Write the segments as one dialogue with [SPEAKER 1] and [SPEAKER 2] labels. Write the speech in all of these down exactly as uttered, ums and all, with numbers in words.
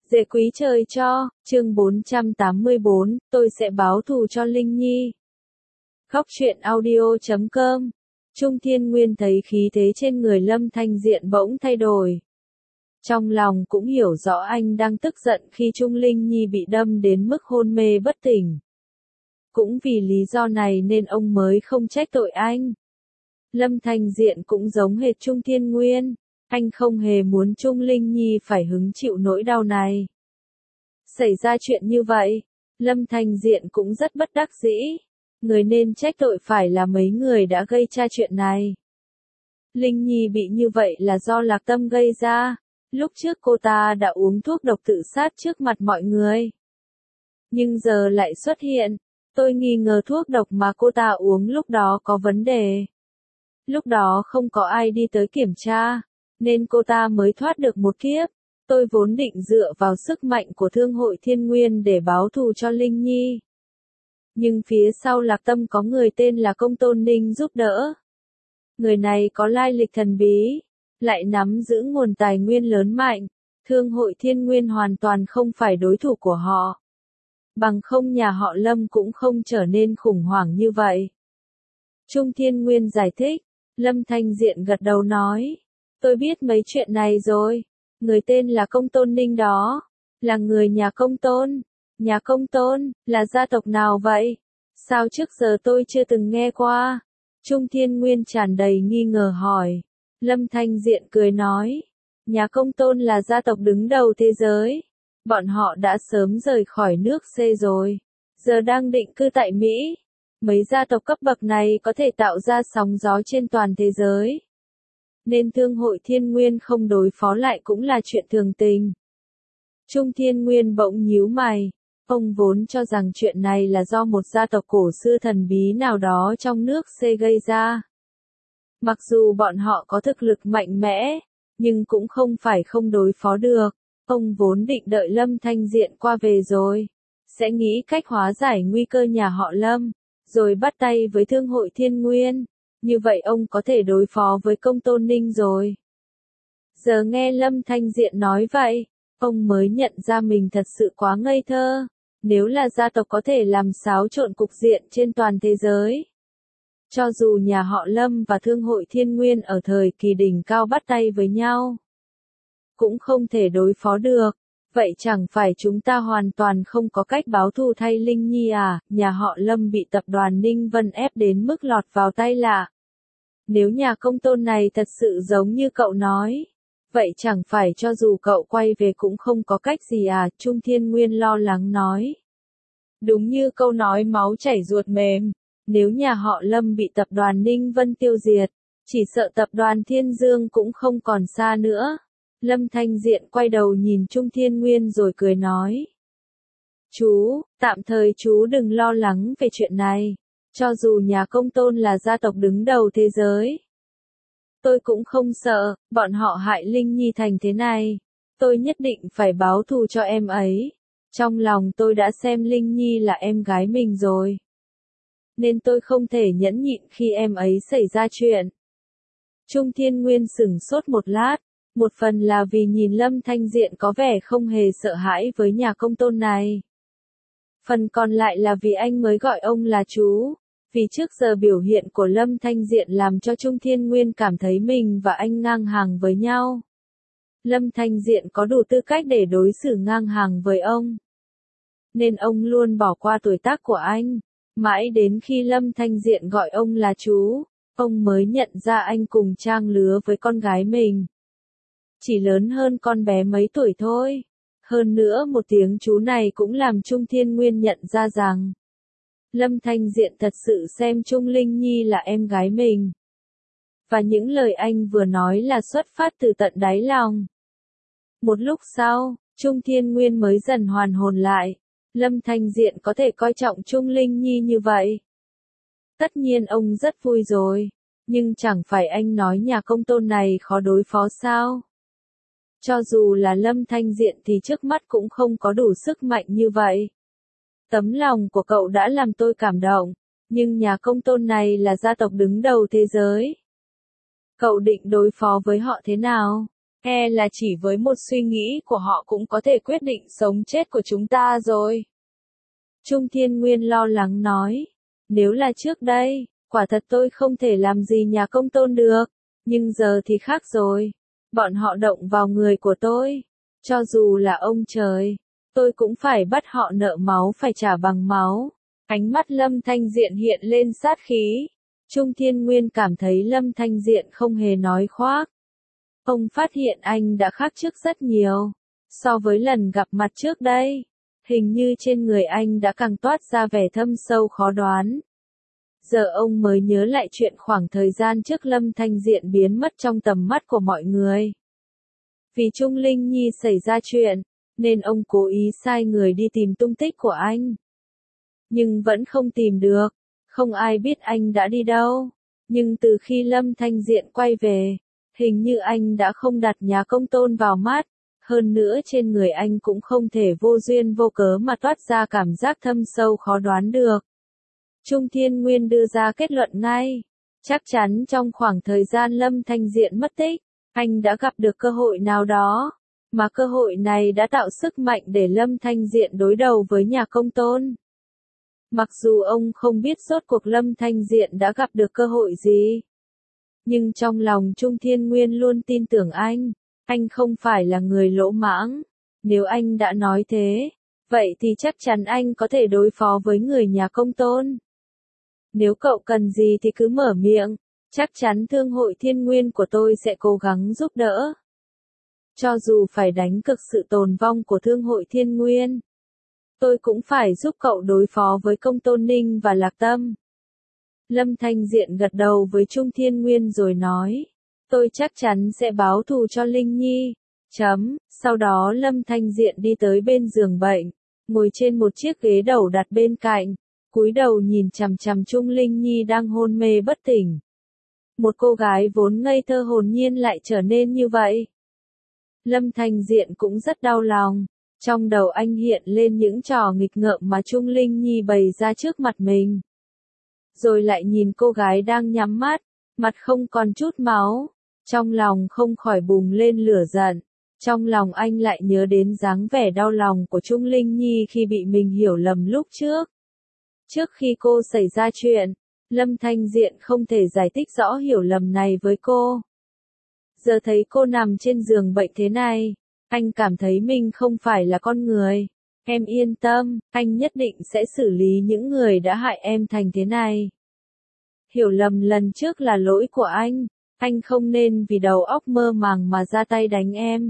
[SPEAKER 1] Dễ quý trời cho, chương bốn trăm tám mươi bốn, tôi sẽ báo thù cho Linh Nhi. Khóc chuyện audio chấm com. Trung Thiên Nguyên thấy khí thế trên người Lâm Thanh Diện bỗng thay đổi. Trong lòng cũng hiểu rõ anh đang tức giận khi Trung Linh Nhi bị đâm đến mức hôn mê bất tỉnh. Cũng vì lý do này nên ông mới không trách tội anh. Lâm Thanh Diện cũng giống hệt Trung Thiên Nguyên. Anh không hề muốn Trung Linh Nhi phải hứng chịu nỗi đau này. Xảy ra chuyện như vậy, Lâm Thanh Diện cũng rất bất đắc dĩ. Người nên trách tội phải là mấy người đã gây ra chuyện này. Linh Nhi bị như vậy là do Lạc Tâm gây ra. Lúc trước cô ta đã uống thuốc độc tự sát trước mặt mọi người. Nhưng giờ lại xuất hiện. Tôi nghi ngờ thuốc độc mà cô ta uống lúc đó có vấn đề. Lúc đó không có ai đi tới kiểm tra, nên cô ta mới thoát được một kiếp. Tôi vốn định dựa vào sức mạnh của Thương hội Thiên Nguyên để báo thù cho Linh Nhi. Nhưng phía sau Lạc Tâm có người tên là Công Tôn Ninh giúp đỡ. Người này có lai lịch thần bí, lại nắm giữ nguồn tài nguyên lớn mạnh. Thương hội Thiên Nguyên hoàn toàn không phải đối thủ của họ. Bằng không nhà họ Lâm cũng không trở nên khủng hoảng như vậy. Trung Thiên Nguyên giải thích. Lâm Thanh Diện gật đầu nói. Tôi biết mấy chuyện này rồi. Người tên là Công Tôn Ninh đó. Là người nhà Công Tôn. Nhà Công Tôn, là gia tộc nào vậy? Sao trước giờ tôi chưa từng nghe qua? Trung Thiên Nguyên tràn đầy nghi ngờ hỏi. Lâm Thanh Diện cười nói. Nhà Công Tôn là gia tộc đứng đầu thế giới. Bọn họ đã sớm rời khỏi nước C rồi. Giờ đang định cư tại Mỹ. Mấy gia tộc cấp bậc này có thể tạo ra sóng gió trên toàn thế giới. Nên Thương hội Thiên Nguyên không đối phó lại cũng là chuyện thường tình. Trung Thiên Nguyên bỗng nhíu mày. Ông vốn cho rằng chuyện này là do một gia tộc cổ xưa thần bí nào đó trong nước C gây ra. Mặc dù bọn họ có thực lực mạnh mẽ, nhưng cũng không phải không đối phó được. Ông vốn định đợi Lâm Thanh Diện qua về rồi, sẽ nghĩ cách hóa giải nguy cơ nhà họ Lâm, rồi bắt tay với Thương hội Thiên Nguyên. Như vậy ông có thể đối phó với Công Tôn Ninh rồi. Giờ nghe Lâm Thanh Diện nói vậy, ông mới nhận ra mình thật sự quá ngây thơ. Nếu là gia tộc có thể làm xáo trộn cục diện trên toàn thế giới. Cho dù nhà họ Lâm và Thương hội Thiên Nguyên ở thời kỳ đỉnh cao bắt tay với nhau, cũng không thể đối phó được. Vậy chẳng phải chúng ta hoàn toàn không có cách báo thù thay Linh Nhi à? Nhà họ Lâm bị tập đoàn Ninh Vân ép đến mức lọt vào tay lạ. Nếu nhà Công Tôn này thật sự giống như cậu nói, vậy chẳng phải cho dù cậu quay về cũng không có cách gì à? Trung Thiên Nguyên lo lắng nói. Đúng như câu nói máu chảy ruột mềm. Nếu nhà họ Lâm bị tập đoàn Ninh Vân tiêu diệt, chỉ sợ tập đoàn Thiên Dương cũng không còn xa nữa. Lâm Thanh Diện quay đầu nhìn Trung Thiên Nguyên rồi cười nói. Chú, tạm thời chú đừng lo lắng về chuyện này. Cho dù nhà Công Tôn là gia tộc đứng đầu thế giới, tôi cũng không sợ, bọn họ hại Linh Nhi thành thế này. Tôi nhất định phải báo thù cho em ấy. Trong lòng tôi đã xem Linh Nhi là em gái mình rồi. Nên tôi không thể nhẫn nhịn khi em ấy xảy ra chuyện. Trung Thiên Nguyên sửng sốt một lát. Một phần là vì nhìn Lâm Thanh Diện có vẻ không hề sợ hãi với nhà Công Tôn này. Phần còn lại là vì anh mới gọi ông là chú. Vì trước giờ biểu hiện của Lâm Thanh Diện làm cho Trung Thiên Nguyên cảm thấy mình và anh ngang hàng với nhau. Lâm Thanh Diện có đủ tư cách để đối xử ngang hàng với ông. Nên ông luôn bỏ qua tuổi tác của anh. Mãi đến khi Lâm Thanh Diện gọi ông là chú, ông mới nhận ra anh cùng trang lứa với con gái mình. Chỉ lớn hơn con bé mấy tuổi thôi. Hơn nữa một tiếng chú này cũng làm Trung Thiên Nguyên nhận ra rằng Lâm Thanh Diện thật sự xem Trung Linh Nhi là em gái mình. Và những lời anh vừa nói là xuất phát từ tận đáy lòng. Một lúc sau, Trung Thiên Nguyên mới dần hoàn hồn lại. Lâm Thanh Diện có thể coi trọng Trung Linh Nhi như vậy. Tất nhiên ông rất vui rồi. Nhưng chẳng phải anh nói nhà Công Tôn này khó đối phó sao? Cho dù là Lâm Thanh Diện thì trước mắt cũng không có đủ sức mạnh như vậy. Tấm lòng của cậu đã làm tôi cảm động. Nhưng nhà Công Tôn này là gia tộc đứng đầu thế giới. Cậu định đối phó với họ thế nào? E là chỉ với một suy nghĩ của họ cũng có thể quyết định sống chết của chúng ta rồi. Trung Thiên Nguyên lo lắng nói. Nếu là trước đây, quả thật tôi không thể làm gì nhà công tôn được. Nhưng giờ thì khác rồi. Bọn họ động vào người của tôi. Cho dù là ông trời, tôi cũng phải bắt họ nợ máu phải trả bằng máu. Ánh mắt Lâm Thanh Diện hiện lên sát khí. Trung Thiên Nguyên cảm thấy Lâm Thanh Diện không hề nói khoác. Ông phát hiện anh đã khác trước rất nhiều. So với lần gặp mặt trước đây, hình như trên người anh đã càng toát ra vẻ thâm sâu khó đoán. Giờ ông mới nhớ lại chuyện khoảng thời gian trước Lâm Thanh Diện biến mất trong tầm mắt của mọi người. Vì Trung Linh Nhi xảy ra chuyện, nên ông cố ý sai người đi tìm tung tích của anh. Nhưng vẫn không tìm được, không ai biết anh đã đi đâu. Nhưng từ khi Lâm Thanh Diện quay về, hình như anh đã không đặt nhà công tôn vào mắt. Hơn nữa trên người anh cũng không thể vô duyên vô cớ mà toát ra cảm giác thâm sâu khó đoán được. Trung Thiên Nguyên đưa ra kết luận ngay. Chắc chắn trong khoảng thời gian Lâm Thanh Diện mất tích, anh đã gặp được cơ hội nào đó, mà cơ hội này đã tạo sức mạnh để Lâm Thanh Diện đối đầu với nhà công tôn. Mặc dù ông không biết rốt cuộc Lâm Thanh Diện đã gặp được cơ hội gì, nhưng trong lòng Trung Thiên Nguyên luôn tin tưởng anh. Anh không phải là người lỗ mãng. Nếu anh đã nói thế, vậy thì chắc chắn anh có thể đối phó với người nhà công tôn. Nếu cậu cần gì thì cứ mở miệng, chắc chắn thương hội Thiên Nguyên của tôi sẽ cố gắng giúp đỡ. Cho dù phải đánh cực sự tồn vong của thương hội Thiên Nguyên, tôi cũng phải giúp cậu đối phó với Công Tôn Ninh và Lạc Tâm. Lâm Thanh Diện gật đầu với Trung Thiên Nguyên rồi nói. Tôi chắc chắn sẽ báo thù cho Linh Nhi. Chấm. Sau đó Lâm Thanh Diện đi tới bên giường bệnh, ngồi trên một chiếc ghế đầu đặt bên cạnh, cúi đầu nhìn chằm chằm Trung Linh Nhi đang hôn mê bất tỉnh. Một cô gái vốn ngây thơ hồn nhiên lại trở nên như vậy. Lâm Thanh Diện cũng rất đau lòng. Trong đầu anh hiện lên những trò nghịch ngợm mà Trung Linh Nhi bày ra trước mặt mình. Rồi lại nhìn cô gái đang nhắm mắt, mặt không còn chút máu. Trong lòng không khỏi bùng lên lửa giận. Trong lòng anh lại nhớ đến dáng vẻ đau lòng của Trung Linh Nhi khi bị mình hiểu lầm lúc trước. Trước khi cô xảy ra chuyện, Lâm Thanh Diện không thể giải thích rõ hiểu lầm này với cô. Giờ thấy cô nằm trên giường bệnh thế này, anh cảm thấy mình không phải là con người. Em yên tâm, anh nhất định sẽ xử lý những người đã hại em thành thế này. Hiểu lầm lần trước là lỗi của anh. Anh không nên vì đầu óc mơ màng mà ra tay đánh em.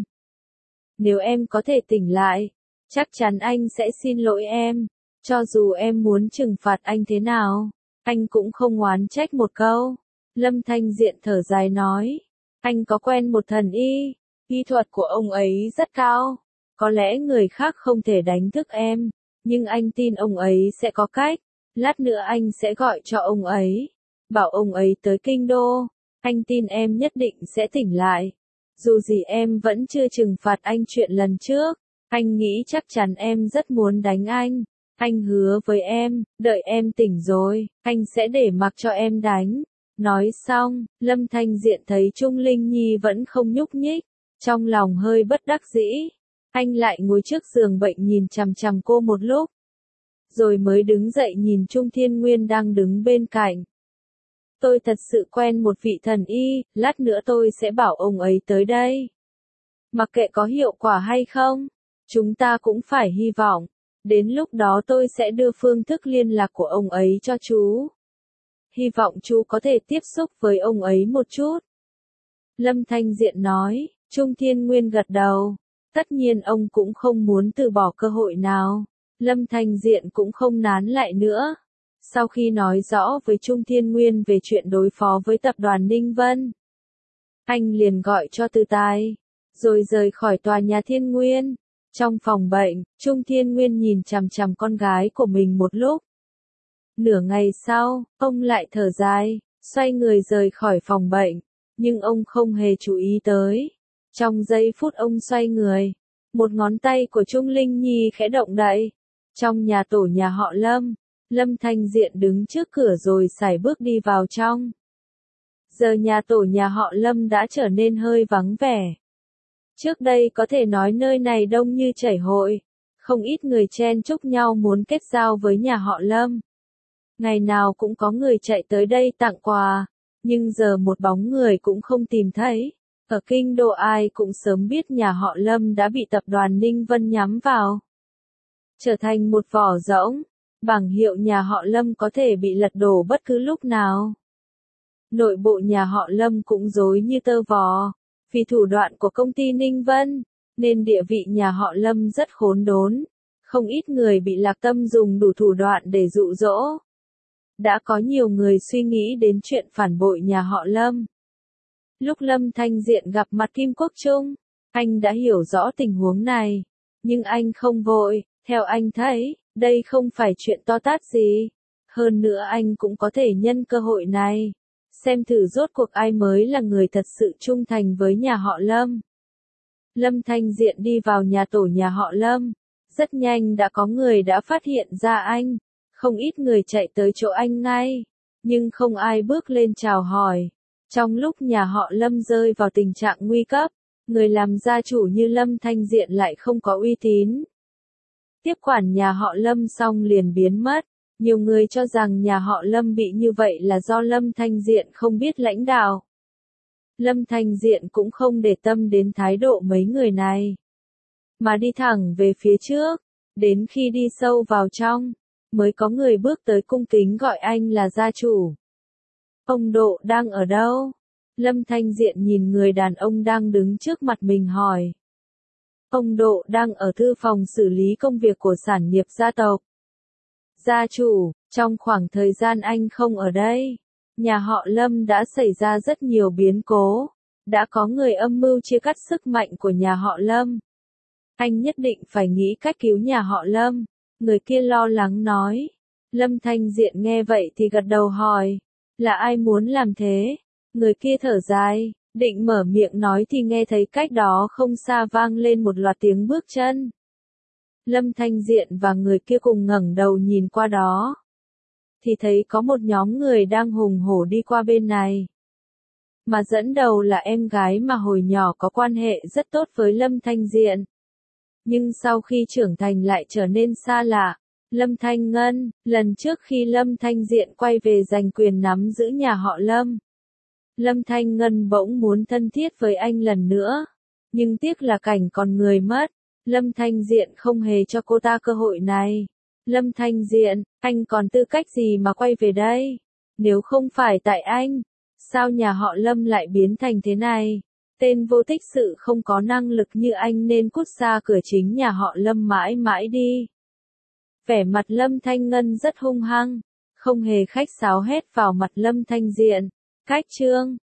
[SPEAKER 1] Nếu em có thể tỉnh lại, chắc chắn anh sẽ xin lỗi em. Cho dù em muốn trừng phạt anh thế nào, anh cũng không oán trách một câu. Lâm Thanh Diện thở dài nói. Anh có quen một thần y, y thuật của ông ấy rất cao. Có lẽ người khác không thể đánh thức em, nhưng anh tin ông ấy sẽ có cách. Lát nữa anh sẽ gọi cho ông ấy, bảo ông ấy tới kinh đô. Anh tin em nhất định sẽ tỉnh lại. Dù gì em vẫn chưa trừng phạt anh chuyện lần trước. Anh nghĩ chắc chắn em rất muốn đánh anh. Anh hứa với em, đợi em tỉnh rồi, anh sẽ để mặc cho em đánh. Nói xong, Lâm Thanh Diện thấy Trung Linh Nhi vẫn không nhúc nhích. Trong lòng hơi bất đắc dĩ. Anh lại ngồi trước giường bệnh nhìn chằm chằm cô một lúc. Rồi mới đứng dậy nhìn Trung Thiên Nguyên đang đứng bên cạnh. Tôi thật sự quen một vị thần y, lát nữa tôi sẽ bảo ông ấy tới đây. Mặc kệ có hiệu quả hay không, chúng ta cũng phải hy vọng. Đến lúc đó tôi sẽ đưa phương thức liên lạc của ông ấy cho chú. Hy vọng chú có thể tiếp xúc với ông ấy một chút. Lâm Thanh Diện nói. Trung Thiên Nguyên gật đầu. Tất nhiên ông cũng không muốn từ bỏ cơ hội nào. Lâm Thanh Diện cũng không nán lại nữa. Sau khi nói rõ với Trung Thiên Nguyên về chuyện đối phó với tập đoàn Ninh Vân, anh liền gọi cho Từ Tài, rồi rời khỏi tòa nhà Thiên Nguyên. Trong phòng bệnh, Trung Thiên Nguyên nhìn chằm chằm con gái của mình một lúc. Nửa ngày sau, ông lại thở dài, xoay người rời khỏi phòng bệnh, nhưng ông không hề chú ý tới. Trong giây phút ông xoay người, một ngón tay của Trung Linh Nhi khẽ động đậy. Trong nhà tổ nhà họ Lâm, Lâm Thanh Diện đứng trước cửa rồi sải bước đi vào trong. Giờ nhà tổ nhà họ Lâm đã trở nên hơi vắng vẻ. Trước đây có thể nói nơi này đông như chảy hội, không ít người chen chúc nhau muốn kết giao với nhà họ Lâm. Ngày nào cũng có người chạy tới đây tặng quà, nhưng giờ một bóng người cũng không tìm thấy. Ở kinh đô ai cũng sớm biết nhà họ Lâm đã bị tập đoàn Ninh Vân nhắm vào. Trở thành một vỏ rỗng, bảng hiệu nhà họ Lâm có thể bị lật đổ bất cứ lúc nào. Nội bộ nhà họ Lâm cũng rối như tơ vò, vì thủ đoạn của công ty Ninh Vân, nên địa vị nhà họ Lâm rất khốn đốn. Không ít người bị Lạc Tâm dùng đủ thủ đoạn để dụ dỗ. Đã có nhiều người suy nghĩ đến chuyện phản bội nhà họ Lâm. Lúc Lâm Thanh Diện gặp mặt Kim Quốc Trung, anh đã hiểu rõ tình huống này, nhưng anh không vội, theo anh thấy, đây không phải chuyện to tát gì. Hơn nữa anh cũng có thể nhân cơ hội này, xem thử rốt cuộc ai mới là người thật sự trung thành với nhà họ Lâm. Lâm Thanh Diện đi vào nhà tổ nhà họ Lâm, rất nhanh đã có người đã phát hiện ra anh, không ít người chạy tới chỗ anh ngay, nhưng không ai bước lên chào hỏi. Trong lúc nhà họ Lâm rơi vào tình trạng nguy cấp, người làm gia chủ như Lâm Thanh Diện lại không có uy tín. Tiếp quản nhà họ Lâm xong liền biến mất, nhiều người cho rằng nhà họ Lâm bị như vậy là do Lâm Thanh Diện không biết lãnh đạo. Lâm Thanh Diện cũng không để tâm đến thái độ mấy người này, mà đi thẳng về phía trước, đến khi đi sâu vào trong, mới có người bước tới cung kính gọi anh là gia chủ. Ông Độ đang ở đâu? Lâm Thanh Diện nhìn người đàn ông đang đứng trước mặt mình hỏi. Ông Độ đang ở thư phòng xử lý công việc của sản nghiệp gia tộc. Gia chủ, trong khoảng thời gian anh không ở đây, nhà họ Lâm đã xảy ra rất nhiều biến cố, đã có người âm mưu chia cắt sức mạnh của nhà họ Lâm. Anh nhất định phải nghĩ cách cứu nhà họ Lâm, người kia lo lắng nói. Lâm Thanh Diện nghe vậy thì gật đầu hỏi, là ai muốn làm thế? Người kia thở dài, định mở miệng nói thì nghe thấy cách đó không xa vang lên một loạt tiếng bước chân. Lâm Thanh Diện và người kia cùng ngẩng đầu nhìn qua đó, thì thấy có một nhóm người đang hùng hổ đi qua bên này. Mà dẫn đầu là em gái mà hồi nhỏ có quan hệ rất tốt với Lâm Thanh Diện. Nhưng sau khi trưởng thành lại trở nên xa lạ. Lâm Thanh Ngân, lần trước khi Lâm Thanh Diện quay về giành quyền nắm giữ nhà họ Lâm, Lâm Thanh Ngân bỗng muốn thân thiết với anh lần nữa, nhưng tiếc là cảnh còn người mất, Lâm Thanh Diện không hề cho cô ta cơ hội này. Lâm Thanh Diện, anh còn tư cách gì mà quay về đây? Nếu không phải tại anh, sao nhà họ Lâm lại biến thành thế này? Tên vô tích sự không có năng lực như anh nên cút xa cửa chính nhà họ Lâm mãi mãi đi. Vẻ mặt Lâm Thanh Ngân rất hung hăng, không hề khách sáo hét vào mặt Lâm Thanh Diện. Cách chương